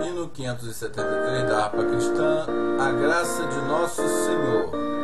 Hino 573 da harpa cristã, a graça de nosso Senhor.